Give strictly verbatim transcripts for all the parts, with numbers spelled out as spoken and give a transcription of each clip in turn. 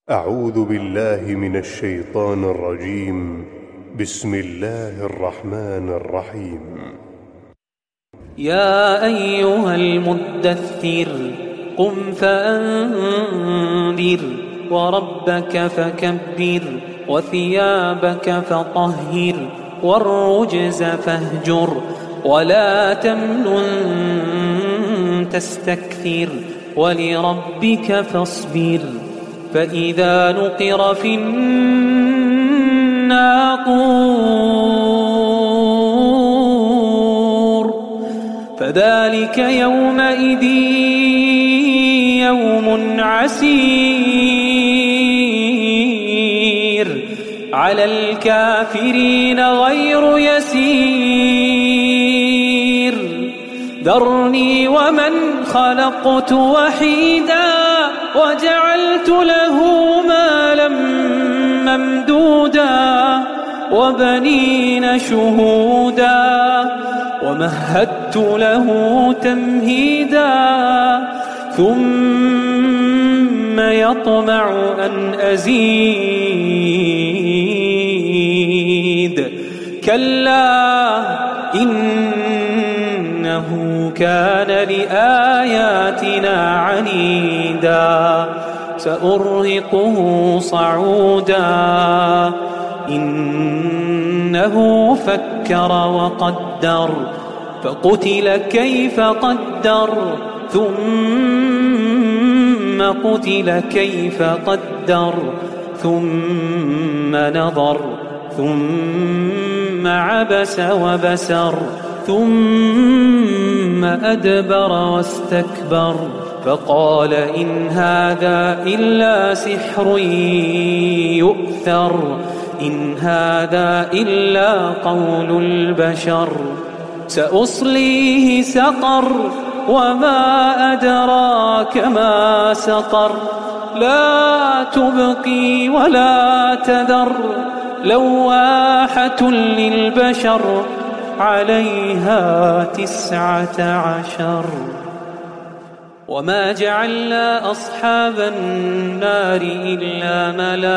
أعوذ بالله من الشيطان الرجيم. بسم الله الرحمن الرحيم. يا أيها المدثر قم فأنذر وربك فكبر وثيابك فطهر والرجز فاهجر ولا تمنن تستكثر ولربك فاصبر فإذا نقر في الناقور فذلك يومئذ يوم عسير على الكافرين غير يسير ذرني ومن خلقت وحيدا وجعلت له مالا ممدودا وبنين شهودا ومهدت له تمهيدا ثم يطمع أن أزيد كلا إنه كان لآياتنا عنيدا سأرهقه صعودا إنه فكر وقدر فقتل كيف قدر ثم قتل كيف قدر ثم نظر ثم عبس وبسر ثم أدبر واستكبر فقال إن هذا إلا سحر يؤثر إن هذا إلا قول البشر سأصليه سقر وما أدراك ما سقر لا تبقي ولا تذر لواحة للبشر عليها تسعة عشر وما جعلنا أصحاب النار إلا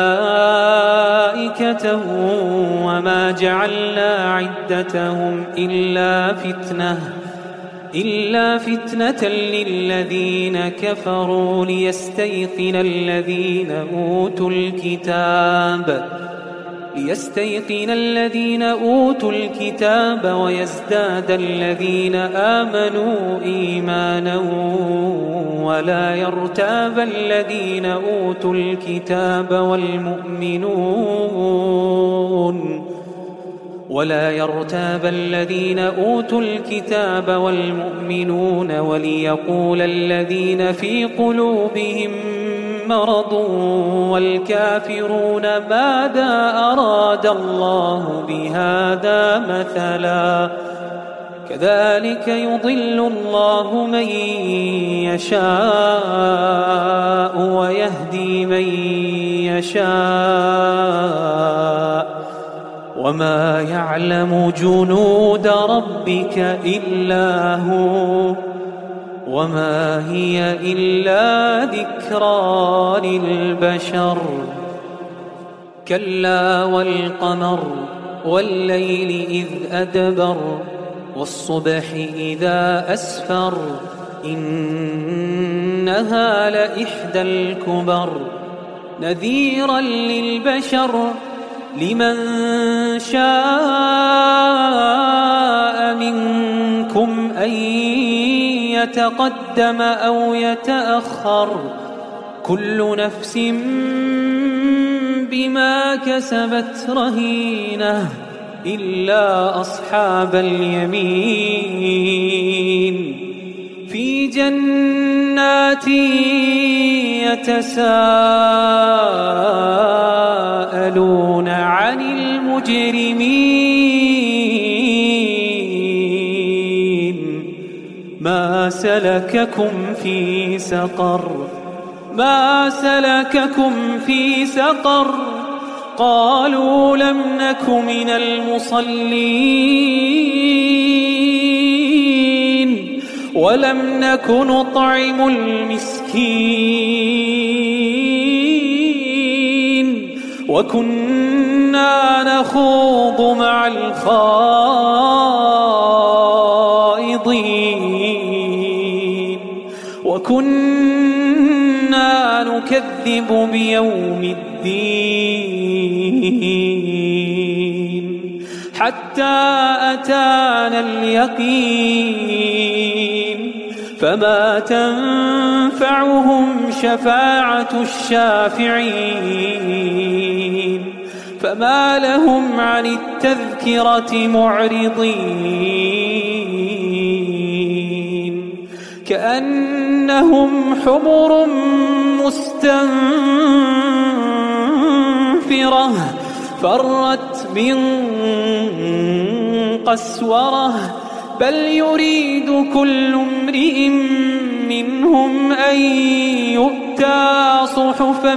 ملائكة وما جعلنا عدتهم إلا فتنة إلا فتنة للذين كفروا ليستيقن الذين أوتوا الكتاب ليستيقن الذين أوتوا الكتاب ويزداد الذين آمنوا إيمانا ولا يرتاب الذين أوتوا الكتاب والمؤمنون ولا يرتاب الذين أوتوا الكتاب والمؤمنون وليقول الذين في قلوبهم مرض والكافرون ماذا أراد الله بهذا مثلا كذلك يضل الله من يشاء ويهدي من يشاء وما يعلم جنود ربك إلا هو وما هي إلا ذكرى للبشر كلا والقمر والليل إذ أدبر والصبح إذا أسفر إنها لإحدى الكبر نذيرا للبشر لمن شاء منكم أن يتقدم أو يتأخر كل نفس بما كسبت رهينة إلا أصحاب اليمين في جنات يتساءلون عن المجرمين ما سلككم في سقر ما سلككم في سقر قالوا لم نك من المصلين ولم نك نطعم المسكين وكنا نخوض مع الخائضين وكنا نكذب بيوم الدين حتى أتانا اليقين فما تنفعهم شفاعة الشافعين فما لهم عن التذكرة معرضين كأنهم حمر مستنفرة فرت من قسورة بل يريد كل امرئ منهم أن يؤتى صحفا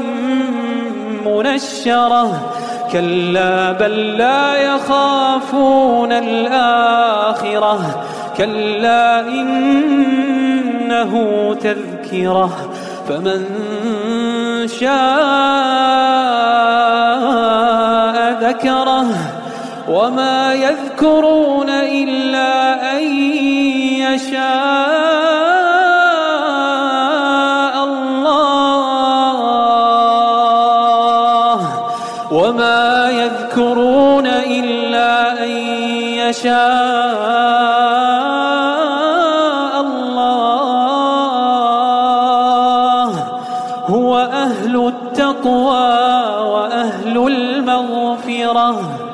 منشرة كلا بل لا يخافون الآخرة كلا إنه تذكرة فمن شاء ذكره وما يذكرون إلا أن يشاء الله وما يذكرون إلا أن يشاء الله هو أهل التقوى وأهل المغفرة